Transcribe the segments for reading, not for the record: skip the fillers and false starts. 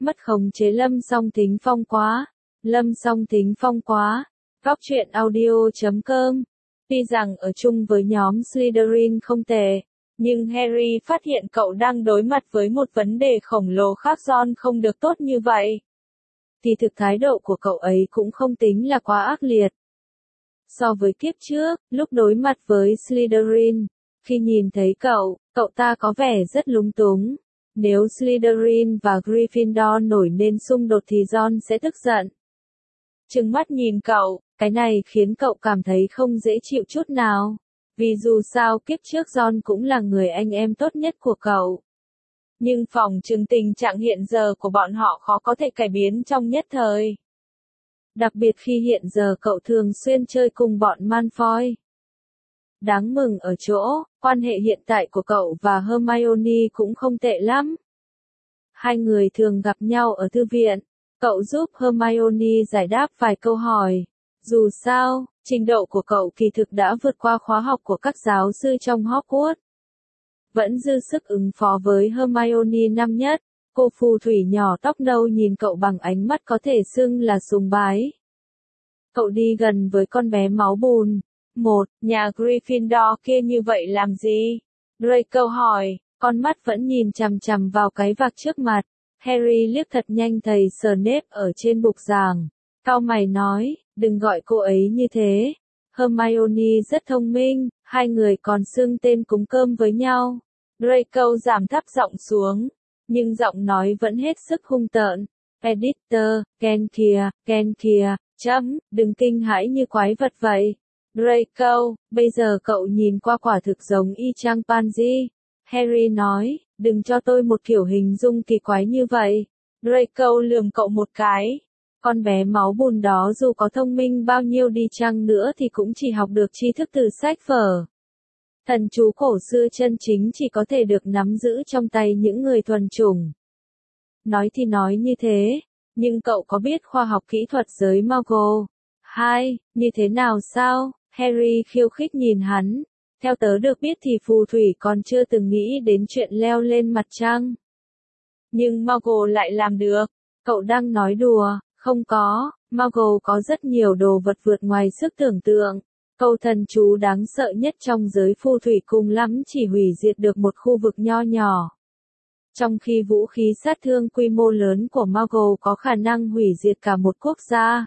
Mất khống chế Lâm Song Thính Phong quá. Lâm Song Thính Phong quá. Góc truyện audio.com. Tuy rằng ở chung với nhóm Slytherin không tệ, nhưng Harry phát hiện cậu đang đối mặt với một vấn đề khổng lồ khác Ron không được tốt như vậy. Thì thực thái độ của cậu ấy cũng không tính là quá ác liệt. So với kiếp trước, lúc đối mặt với Slytherin, khi nhìn thấy cậu ta có vẻ rất lúng túng. Nếu Slytherin và Gryffindor nổi nên xung đột thì Ron sẽ tức giận. Trừng mắt nhìn cậu, cái này khiến cậu cảm thấy không dễ chịu chút nào. Vì dù sao kiếp trước Ron cũng là người anh em tốt nhất của cậu. Nhưng phỏng chừng tình trạng hiện giờ của bọn họ khó có thể cải biến trong nhất thời. Đặc biệt khi hiện giờ cậu thường xuyên chơi cùng bọn Malfoy. Đáng mừng ở chỗ, quan hệ hiện tại của cậu và Hermione cũng không tệ lắm. Hai người thường gặp nhau ở thư viện. Cậu giúp Hermione giải đáp vài câu hỏi. Dù sao, trình độ của cậu kỳ thực đã vượt qua khóa học của các giáo sư trong Hogwarts. Vẫn dư sức ứng phó với Hermione năm nhất. Cô phù thủy nhỏ tóc nâu nhìn cậu bằng ánh mắt có thể xưng là sùng bái. Cậu đi gần với con bé máu bùn. Nhà Gryffindor kia như vậy làm gì? Draco hỏi, con mắt vẫn nhìn chằm chằm vào cái vạc trước mặt. Harry liếc thật nhanh thầy Snape ở trên bục giảng. Cau mày nói, đừng gọi cô ấy như thế. Hermione rất thông minh, hai người còn xưng tên cúng cơm với nhau. Draco giảm thấp giọng xuống, nhưng giọng nói vẫn hết sức hung tợn. Editor, Ken kìa, đừng kinh hãi như quái vật vậy. Draco, bây giờ cậu nhìn qua quả thực giống y chang Pansy. Harry nói, đừng cho tôi một kiểu hình dung kỳ quái như vậy. Draco lườm cậu một cái. Con bé máu bùn đó dù có thông minh bao nhiêu đi chăng nữa thì cũng chỉ học được tri thức từ sách vở. Thần chú cổ xưa chân chính chỉ có thể được nắm giữ trong tay những người thuần chủng. Nói thì nói như thế, nhưng cậu có biết khoa học kỹ thuật giới Muggle? Như thế nào sao? Harry khiêu khích nhìn hắn. Theo tớ được biết thì phù thủy còn chưa từng nghĩ đến chuyện leo lên mặt trăng. Nhưng Muggle lại làm được. Cậu đang nói đùa, không có, Muggle có rất nhiều đồ vật vượt ngoài sức tưởng tượng. Câu thần chú đáng sợ nhất trong giới phù thủy cùng lắm chỉ hủy diệt được một khu vực nho nhỏ. Trong khi vũ khí sát thương quy mô lớn của Muggle có khả năng hủy diệt cả một quốc gia.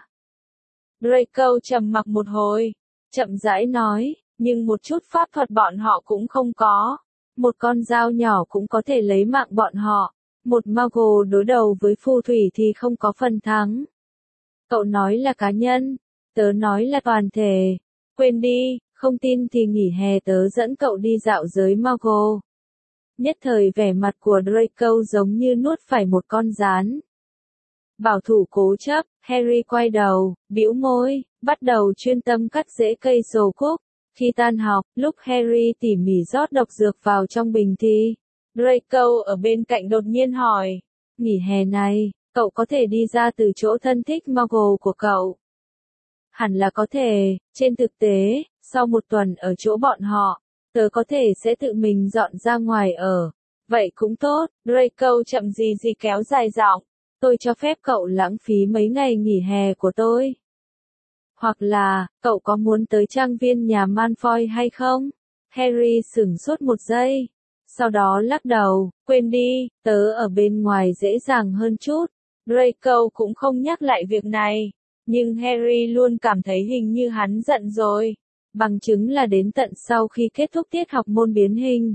Draco trầm mặc một hồi, chậm rãi nói, nhưng một chút pháp thuật bọn họ cũng không có. Một con dao nhỏ cũng có thể lấy mạng bọn họ. Một Muggle đối đầu với phù thủy thì không có phần thắng. Cậu nói là cá nhân, tớ nói là toàn thể. Quên đi, không tin thì nghỉ hè tớ dẫn cậu đi dạo giới Muggle. Nhất thời vẻ mặt của Draco giống như nuốt phải một con gián. Bảo thủ cố chấp, Harry quay đầu, bĩu môi, bắt đầu chuyên tâm cắt rễ cây sổ cúc. Khi tan học, lúc Harry tỉ mỉ rót độc dược vào trong bình thì Draco ở bên cạnh đột nhiên hỏi, nghỉ hè này, cậu có thể đi ra từ chỗ thân thích Muggle của cậu? Hẳn là có thể, trên thực tế, sau một tuần ở chỗ bọn họ, tớ có thể sẽ tự mình dọn ra ngoài ở. Vậy cũng tốt, Draco chậm gì kéo dài giọng, tôi cho phép cậu lãng phí mấy ngày nghỉ hè của tôi. Hoặc là, cậu có muốn tới trang viên nhà Malfoy hay không? Harry sửng sốt một giây. Sau đó lắc đầu, quên đi, tớ ở bên ngoài dễ dàng hơn chút. Draco cũng không nhắc lại việc này. Nhưng Harry luôn cảm thấy hình như hắn giận rồi. Bằng chứng là đến tận sau khi kết thúc tiết học môn biến hình.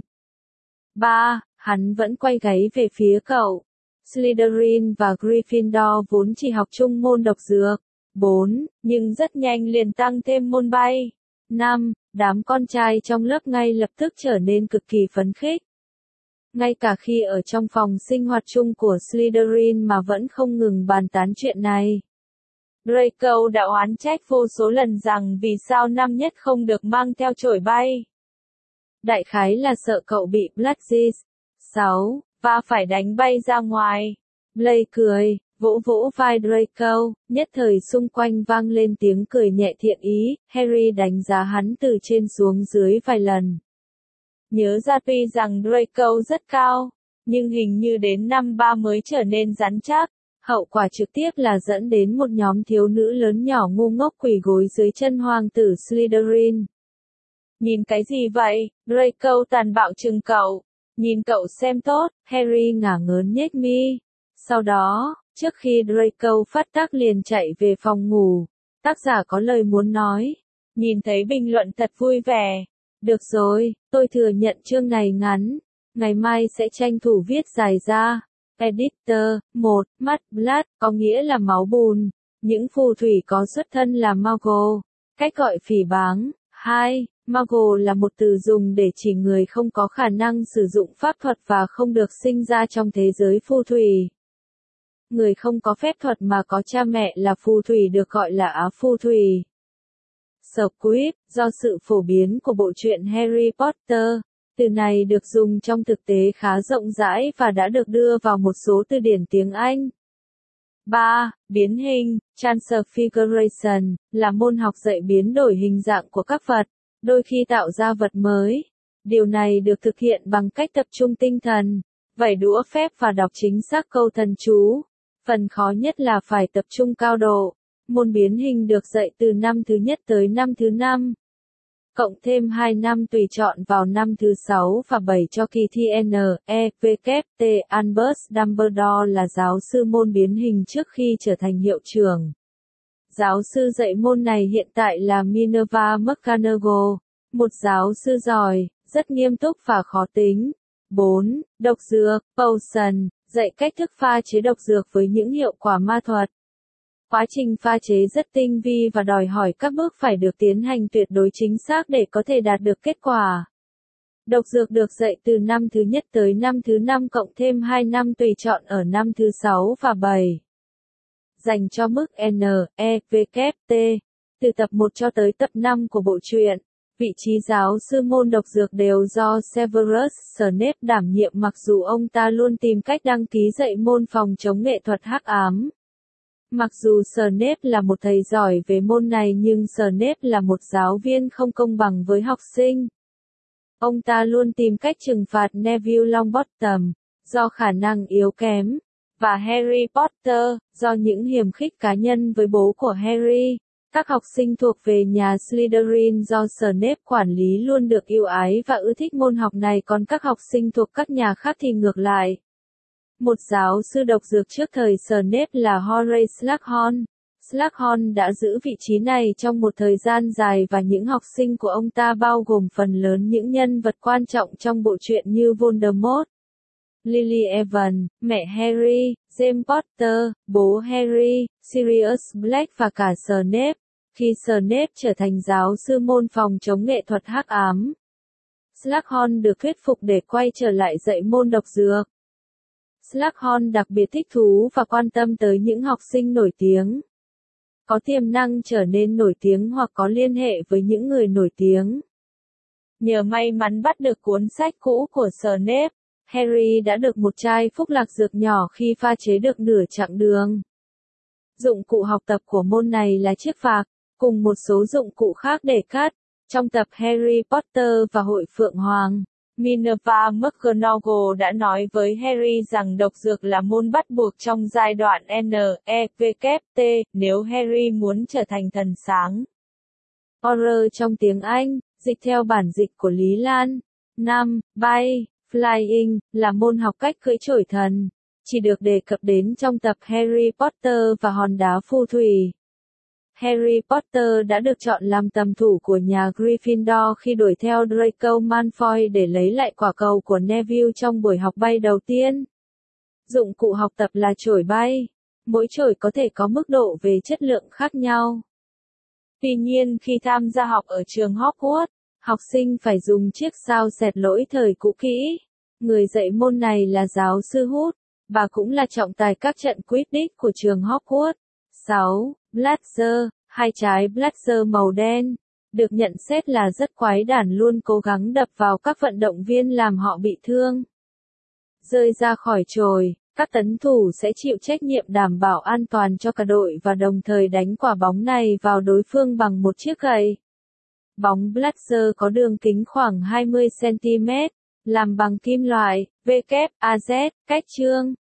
Hắn vẫn quay gáy về phía cậu. Slytherin và Gryffindor vốn chỉ học chung môn độc dược. 4, nhưng rất nhanh liền tăng thêm môn bay. 5, đám con trai trong lớp ngay lập tức trở nên cực kỳ phấn khích. Ngay cả khi ở trong phòng sinh hoạt chung của Slytherin mà vẫn không ngừng bàn tán chuyện này. Draco đã oán trách vô số lần rằng vì sao năm nhất không được mang theo chổi bay. Đại khái là sợ cậu bị Bludgeon. 6, và phải đánh bay ra ngoài. Blake cười, vỗ vai Draco, nhất thời xung quanh vang lên tiếng cười nhẹ thiện ý. Harry đánh giá hắn từ trên xuống dưới vài lần. Nhớ ra tuy rằng Draco rất cao, nhưng hình như đến năm 3 mới trở nên rắn chắc. Hậu quả trực tiếp là dẫn đến một nhóm thiếu nữ lớn nhỏ ngu ngốc quỳ gối dưới chân hoàng tử Slytherin. Nhìn cái gì vậy? Draco tàn bạo trừng cậu. Nhìn cậu xem tốt, Harry ngả ngớn nhếch mi. Sau đó, trước khi Draco phát tác liền chạy về phòng ngủ, tác giả có lời muốn nói. Nhìn thấy bình luận thật vui vẻ. Được rồi, tôi thừa nhận chương này ngắn. Ngày mai sẽ tranh thủ viết dài ra. Editor, 1. Mắt blood, có nghĩa là máu bùn. Những phù thủy có xuất thân là Muggle. Cách gọi phỉ báng. 2. Muggle là một từ dùng để chỉ người không có khả năng sử dụng pháp thuật và không được sinh ra trong thế giới phù thủy. Người không có phép thuật mà có cha mẹ là phù thủy được gọi là á phù thủy. Squib, do sự phổ biến của bộ truyện Harry Potter, từ này được dùng trong thực tế khá rộng rãi và đã được đưa vào một số từ điển tiếng Anh. 3. Biến hình, Transfiguration, là môn học dạy biến đổi hình dạng của các vật, đôi khi tạo ra vật mới. Điều này được thực hiện bằng cách tập trung tinh thần, vẩy đũa phép và đọc chính xác câu thần chú. Phần khó nhất là phải tập trung cao độ. Môn biến hình được dạy từ năm thứ nhất tới năm thứ 5. Cộng thêm 2 năm tùy chọn vào năm thứ 6 và 7 cho kỳ thi NEWT. Albus Dumbledore là giáo sư môn biến hình trước khi trở thành hiệu trưởng. Giáo sư dạy môn này hiện tại là Minerva McGonagall, một giáo sư giỏi, rất nghiêm túc và khó tính. 4. Độc dược, Potion, dạy cách thức pha chế độc dược với những hiệu quả ma thuật. Quá trình pha chế rất tinh vi và đòi hỏi các bước phải được tiến hành tuyệt đối chính xác để có thể đạt được kết quả. Độc dược được dạy từ năm thứ nhất tới năm thứ 5 cộng thêm 2 năm tùy chọn ở năm thứ 6 và 7. Dành cho mức NEWT, từ tập 1 cho tới tập 5 của bộ truyện. Vị trí giáo sư môn độc dược đều do Severus Snape đảm nhiệm mặc dù ông ta luôn tìm cách đăng ký dạy môn phòng chống nghệ thuật hắc ám. Mặc dù Snape là một thầy giỏi về môn này nhưng Snape là một giáo viên không công bằng với học sinh. Ông ta luôn tìm cách trừng phạt Neville Longbottom, do khả năng yếu kém, và Harry Potter, do những hiềm khích cá nhân với bố của Harry. Các học sinh thuộc về nhà Slytherin do Snape quản lý luôn được yêu ái và ưa thích môn học này còn các học sinh thuộc các nhà khác thì ngược lại. Một giáo sư độc dược trước thời Snape là Horace Slughorn. Slughorn đã giữ vị trí này trong một thời gian dài và những học sinh của ông ta bao gồm phần lớn những nhân vật quan trọng trong bộ truyện như Voldemort, Lily Evans, mẹ Harry, James Potter, bố Harry, Sirius Black và cả Snape. Khi Snape trở thành giáo sư môn phòng chống nghệ thuật hắc ám, Slughorn được thuyết phục để quay trở lại dạy môn độc dược. Slughorn đặc biệt thích thú và quan tâm tới những học sinh nổi tiếng, có tiềm năng trở nên nổi tiếng hoặc có liên hệ với những người nổi tiếng. Nhờ may mắn bắt được cuốn sách cũ của Snape, Harry đã được một chai phúc lạc dược nhỏ khi pha chế được nửa chặng đường. Dụng cụ học tập của môn này là chiếc phạc, cùng một số dụng cụ khác để cắt. Trong tập Harry Potter và Hội Phượng Hoàng, Minerva McGonagall đã nói với Harry rằng độc dược là môn bắt buộc trong giai đoạn NEWT, nếu Harry muốn trở thành thần sáng. Horror trong tiếng Anh, dịch theo bản dịch của Lý Lan. 5. Bay, Flying, là môn học cách cưỡi chổi thần, chỉ được đề cập đến trong tập Harry Potter và Hòn đá phù thủy. Harry Potter đã được chọn làm tầm thủ của nhà Gryffindor khi đuổi theo Draco Malfoy để lấy lại quả cầu của Neville trong buổi học bay đầu tiên. Dụng cụ học tập là chổi bay. Mỗi chổi có thể có mức độ về chất lượng khác nhau. Tuy nhiên khi tham gia học ở trường Hogwarts, học sinh phải dùng chiếc sao xẹt lỗi thời cũ kỹ. Người dạy môn này là giáo sư Hút, bà cũng là trọng tài các trận Quidditch của trường Hogwarts. 6. Blaster, hai trái blaster màu đen, được nhận xét là rất quái đản luôn cố gắng đập vào các vận động viên làm họ bị thương. Rơi ra khỏi chồi, các tấn thủ sẽ chịu trách nhiệm đảm bảo an toàn cho cả đội và đồng thời đánh quả bóng này vào đối phương bằng một chiếc gậy. Bóng blaster có đường kính khoảng 20 cm, Làm bằng kim loại, WAZ, cách chương.